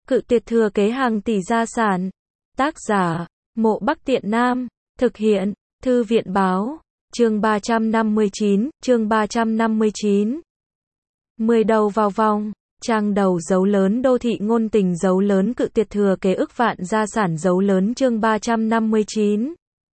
Cự tuyệt thừa kế hàng tỷ gia sản. Tác giả, Mộ Bắc Tiện Nam. Thực hiện, Thư viện báo. Chương 359, chương 359. 10 đầu vào vòng. Trang đầu dấu lớn đô thị ngôn tình dấu lớn cự tuyệt thừa kế ức vạn gia sản dấu lớn chương 359.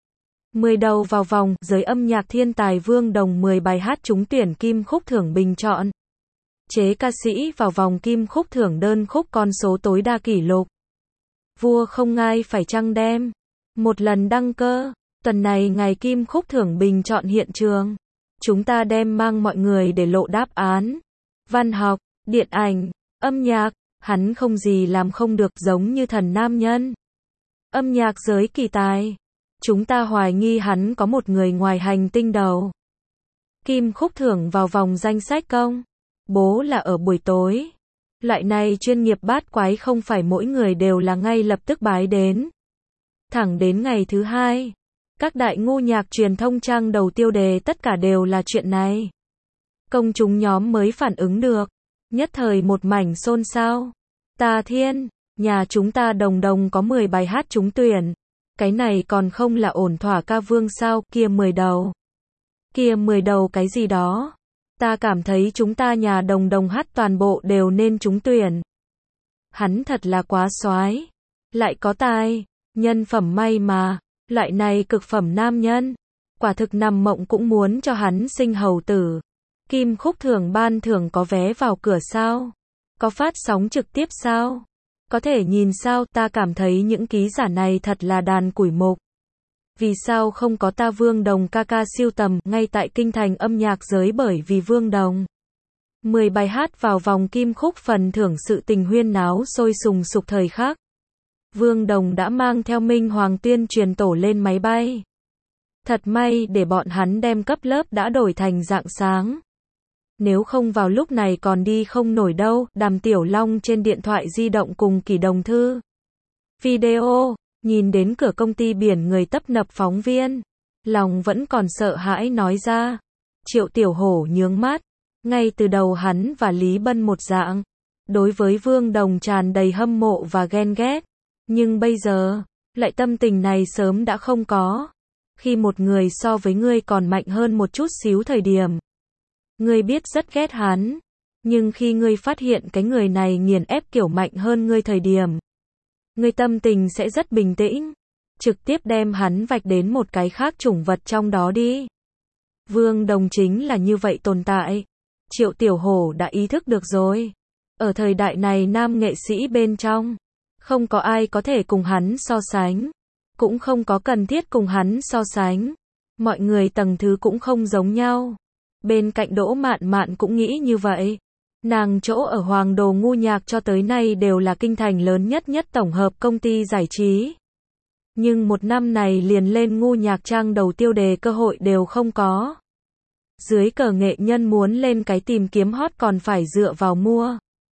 10 đầu vào vòng, giới âm nhạc thiên tài Vương Đồng 10 bài hát trúng tuyển kim khúc thưởng bình chọn. Chế ca sĩ vào vòng kim khúc thưởng đơn khúc con số tối đa kỷ lục. Vua không ngai phải chăng đem một lần đăng cơ. Tuần này ngày kim khúc thưởng bình chọn hiện trường. Chúng ta đem mang mọi người để lộ đáp án. Văn học, điện ảnh, âm nhạc, hắn không gì làm không được giống như thần nam nhân. Âm nhạc giới kỳ tài. Chúng ta hoài nghi hắn có một người ngoài hành tinh đầu. Kim khúc thưởng vào vòng danh sách công bố là ở buổi tối. Loại này chuyên nghiệp bát quái không phải mỗi người đều là ngay lập tức bái đến. Thẳng đến ngày thứ hai, các đại ngu nhạc truyền thông trang đầu tiêu đề tất cả đều là chuyện này. Công chúng nhóm mới phản ứng được. Nhất thời một mảnh xôn xao. Tà Thiên, nhà chúng ta đồng đồng có 10 bài hát trúng tuyển. Cái này còn không là ổn thỏa ca vương sao, kia 10 đầu. Kia 10 đầu cái gì đó. Ta cảm thấy chúng ta nhà đồng đồng hát toàn bộ đều nên trúng tuyển. Hắn thật là quá soái, lại có tài, nhân phẩm may mà, loại này cực phẩm nam nhân. Quả thực nằm mộng cũng muốn cho hắn sinh hầu tử. Kim khúc thưởng ban thưởng có vé vào cửa sao? Có phát sóng trực tiếp sao? Có thể nhìn sao? Ta cảm thấy những ký giả này thật là đàn củi mục. Vì sao không có ta Vương Đồng ca ca siêu tầm ngay tại kinh thành âm nhạc giới bởi vì Vương Đồng. 10 bài hát vào vòng kim khúc phần thưởng sự tình huyên náo sôi sùng sục thời khắc. Vương Đồng đã mang theo Minh Hoàng tuyên truyền tổ lên máy bay. Thật may để bọn hắn đem cấp lớp đã đổi thành rạng sáng. Nếu không vào lúc này còn đi không nổi đâu. Đàm Tiểu Long trên điện thoại di động cùng Kỷ Đồng Thư. Video, nhìn đến cửa công ty biển người tấp nập phóng viên. Lòng vẫn còn sợ hãi nói ra. Triệu Tiểu Hổ nhướng mắt. Ngay từ đầu hắn và Lý Bân một dạng. Đối với Vương Đồng tràn đầy hâm mộ và ghen ghét. Nhưng bây giờ, lại tâm tình này sớm đã không có. Khi một người so với ngươi còn mạnh hơn một chút xíu thời điểm. Ngươi biết rất ghét hắn. Nhưng khi ngươi phát hiện cái người này nghiền ép kiểu mạnh hơn ngươi thời điểm. Ngươi tâm tình sẽ rất bình tĩnh. Trực tiếp đem hắn vạch đến một cái khác chủng vật trong đó đi. Vương Đồng chính là như vậy tồn tại. Triệu Tiểu Hổ đã ý thức được rồi. Ở thời đại này nam nghệ sĩ bên trong. Không có ai có thể cùng hắn so sánh. Cũng không có cần thiết cùng hắn so sánh. Mọi người tầng thứ cũng không giống nhau. Bên cạnh Đỗ Mạn Mạn cũng nghĩ như vậy. Nàng chỗ ở Hoàng Đồ ngu nhạc cho tới nay đều là kinh thành lớn nhất tổng hợp công ty giải trí. Nhưng một năm này liền lên ngu nhạc trang đầu tiêu đề cơ hội đều không có. Dưới cờ nghệ nhân muốn lên cái tìm kiếm hot còn phải dựa vào mua.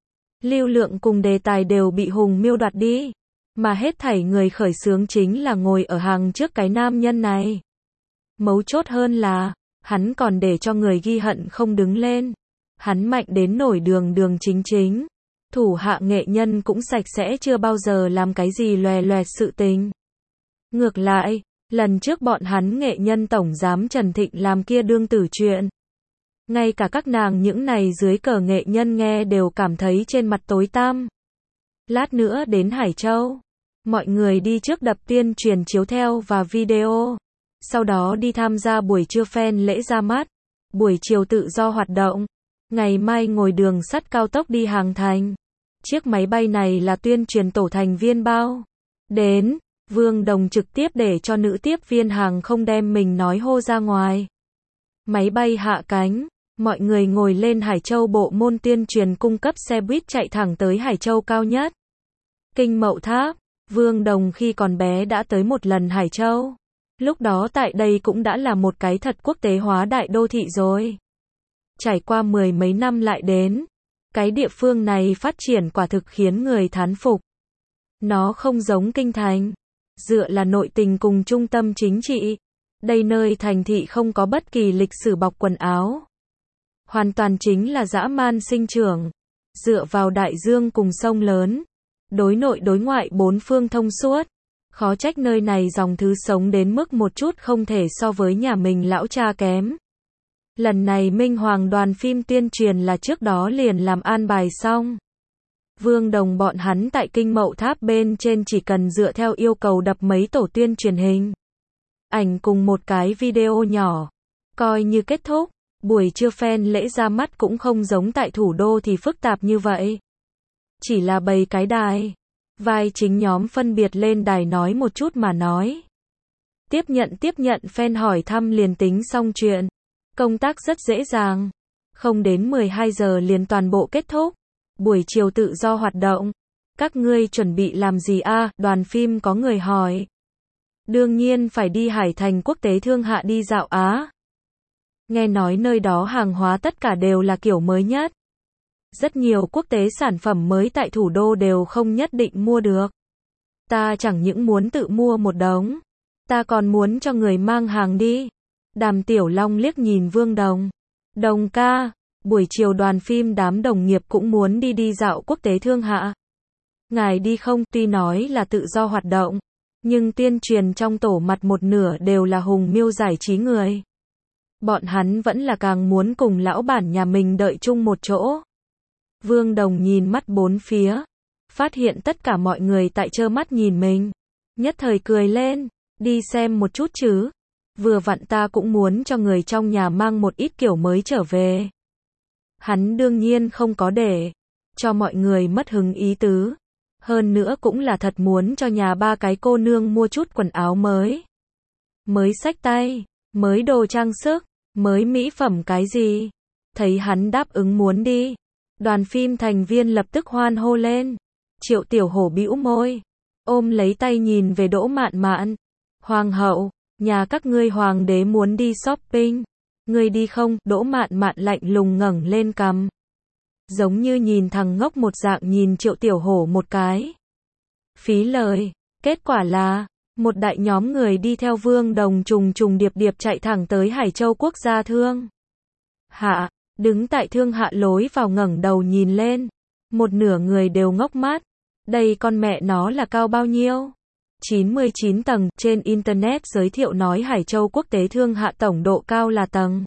Lưu lượng cùng đề tài đều bị Hùng Miêu đoạt đi. Mà hết thảy người khởi xướng chính là ngồi ở hàng trước cái nam nhân này. Mấu chốt hơn là, hắn còn để cho người ghi hận không đứng lên. Hắn mạnh đến nổi đường chính. Thủ hạ nghệ nhân cũng sạch sẽ chưa bao giờ làm cái gì loè loẹt sự tình. Ngược lại, lần trước bọn hắn nghệ nhân tổng giám Trần Thịnh làm kia đương tử chuyện. Ngay cả các nàng những này dưới cờ nghệ nhân nghe đều cảm thấy trên mặt tối tăm. Lát nữa đến Hải Châu. Mọi người đi trước đập tuyên truyền chiếu theo và video. Sau đó đi tham gia buổi trưa fan lễ ra mắt. Buổi chiều tự do hoạt động. Ngày mai ngồi đường sắt cao tốc đi Hàng Thành. Chiếc máy bay này là tuyên truyền tổ thành viên bao. Đến, Vương Đồng trực tiếp để cho nữ tiếp viên hàng không đem mình nói hô ra ngoài. Máy bay hạ cánh. Mọi người ngồi lên Hải Châu bộ môn tuyên truyền cung cấp xe buýt chạy thẳng tới Hải Châu cao nhất. Kinh Mậu Tháp. Vương Đồng khi còn bé đã tới một lần Hải Châu. Lúc đó tại đây cũng đã là một cái thật quốc tế hóa đại đô thị rồi. Trải qua 10 mấy năm lại đến. Cái địa phương này phát triển quả thực khiến người thán phục. Nó không giống kinh thành. Dựa là nội tình cùng trung tâm chính trị. Đây nơi thành thị không có bất kỳ lịch sử bọc quần áo. Hoàn toàn chính là dã man sinh trưởng. Dựa vào đại dương cùng sông lớn. đối nội đối ngoại bốn phương thông suốt. Khó trách nơi này dòng thứ sống đến mức một chút không thể so với nhà mình lão cha kém. Lần này Minh Hoàng đoàn phim tuyên truyền là trước đó liền làm an bài xong. Vương Đồng bọn hắn tại Kinh Mậu Tháp bên trên chỉ cần dựa theo yêu cầu đập mấy tổ tuyên truyền hình ảnh cùng một cái video nhỏ, coi như kết thúc. Buổi trưa fan lễ ra mắt cũng không giống tại thủ đô thì phức tạp như vậy. Chỉ là bày cái đài, vai chính nhóm phân biệt lên đài nói một chút mà nói. Tiếp nhận fan hỏi thăm liền tính xong chuyện. Công tác rất dễ dàng. Không đến 12 giờ liền toàn bộ kết thúc. Buổi chiều tự do hoạt động. Các ngươi chuẩn bị làm gì a? Đoàn phim có người hỏi. Đương nhiên phải đi Hải Thành Quốc tế Thương Hạ đi dạo Á. Nghe nói nơi đó hàng hóa tất cả đều là kiểu mới nhất. Rất nhiều quốc tế sản phẩm mới tại thủ đô đều không nhất định mua được. Ta chẳng những muốn tự mua một đống, ta còn muốn cho người mang hàng đi. Đàm Tiểu Long liếc nhìn Vương Đồng. Đồng ca, buổi chiều đoàn phim đám đồng nghiệp cũng muốn đi dạo quốc tế Thương Hạ. Ngài đi không? Tuy nói là tự do hoạt động, nhưng tuyên truyền trong tổ mặt một nửa đều là Hùng Miêu giải trí người. Bọn hắn vẫn là càng muốn cùng lão bản nhà mình đợi chung một chỗ. Vương Đồng nhìn mắt bốn phía, phát hiện tất cả mọi người tại trơ mắt nhìn mình. Nhất thời cười lên, đi xem một chút chứ. Vừa vặn ta cũng muốn cho người trong nhà mang một ít kiểu mới trở về. Hắn đương nhiên không có để cho mọi người mất hứng ý tứ. Hơn nữa cũng là thật muốn cho nhà ba cái cô nương mua chút quần áo mới. Mới xách tay, mới đồ trang sức, mới mỹ phẩm cái gì. Thấy hắn đáp ứng muốn đi. Đoàn phim thành viên lập tức hoan hô lên. Triệu Tiểu Hổ bĩu môi, ôm lấy tay nhìn về Đỗ Mạn Mạn. Hoàng hậu, nhà các ngươi hoàng đế muốn đi shopping. Ngươi đi không? Đỗ Mạn Mạn lạnh lùng ngẩng lên cằm. Giống như nhìn thằng ngốc một dạng nhìn Triệu Tiểu Hổ một cái. Phí lời. Kết quả là, một đại nhóm người đi theo Vương Đồng trùng điệp chạy thẳng tới Hải Châu Quốc gia Thương Hạ. Đứng tại Thương Hạ lối vào ngẩng đầu nhìn lên. Một nửa người đều ngốc mát. Đây con mẹ nó là cao bao nhiêu? 99 tầng. Trên Internet giới thiệu nói Hải Châu Quốc tế Thương Hạ tổng độ cao là tầng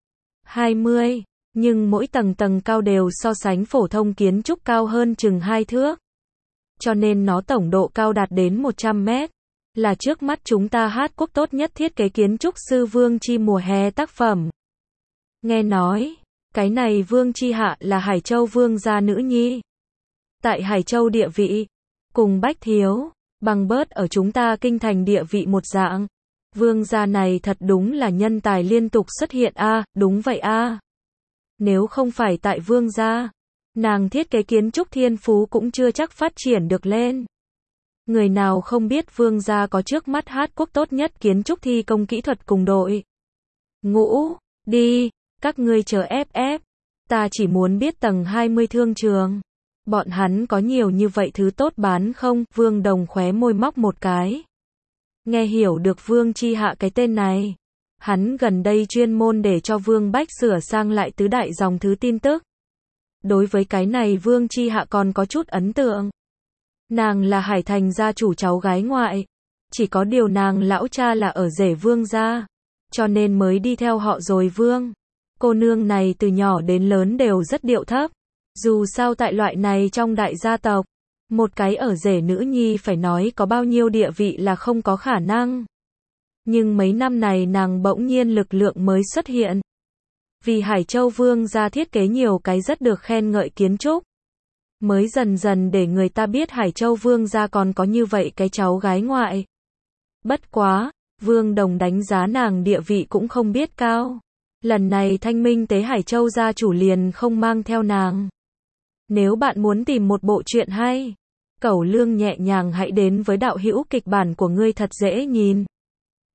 20. Nhưng mỗi tầng cao đều so sánh phổ thông kiến trúc cao hơn chừng 2 thước. Cho nên nó tổng độ cao đạt đến 100 mét. Là trước mắt chúng ta hát quốc tốt nhất thiết kế kiến trúc sư Vương Chi mùa hè tác phẩm. Nghe nói, cái này Vương Chi Hạ là Hải Châu Vương gia nữ nhi. Tại Hải Châu địa vị, cùng Bách Thiếu, bằng bớt ở chúng ta kinh thành địa vị một dạng. Vương gia này thật đúng là nhân tài liên tục xuất hiện a, đúng vậy a. Nếu không phải tại Vương gia, nàng thiết kế kiến trúc thiên phú cũng chưa chắc phát triển được lên. Người nào không biết Vương gia có trước mắt hát quốc tốt nhất kiến trúc thi công kỹ thuật cùng đội ngũ, đi, các ngươi chờ ép. Ta chỉ muốn biết tầng 20 thương trường. Bọn hắn có nhiều như vậy thứ tốt bán không? Vương Đồng khóe môi móc một cái. Nghe hiểu được Vương Chi Hạ cái tên này. Hắn gần đây chuyên môn để cho Vương Bách sửa sang lại tứ đại dòng thứ tin tức. Đối với cái này Vương Chi Hạ còn có chút ấn tượng. Nàng là Hải Thành gia chủ cháu gái ngoại. Chỉ có điều nàng lão cha là ở rể Vương gia. Cho nên mới đi theo họ rồi Vương. Cô nương này từ nhỏ đến lớn đều rất điệu thấp. Dù sao tại loại này trong đại gia tộc, một cái ở rể nữ nhi phải nói có bao nhiêu địa vị là không có khả năng. Nhưng mấy năm này nàng bỗng nhiên lực lượng mới xuất hiện. Vì Hải Châu Vương gia thiết kế nhiều cái rất được khen ngợi kiến trúc. Mới dần dần để người ta biết Hải Châu Vương gia còn có như vậy cái cháu gái ngoại. Bất quá, Vương Đồng đánh giá nàng địa vị cũng không biết cao. Lần này Thanh Minh tế Hải Châu gia chủ liền không mang theo nàng. Nếu bạn muốn tìm một bộ truyện hay, Cẩu Lương nhẹ nhàng hãy đến với đạo hữu kịch bản của ngươi thật dễ nhìn.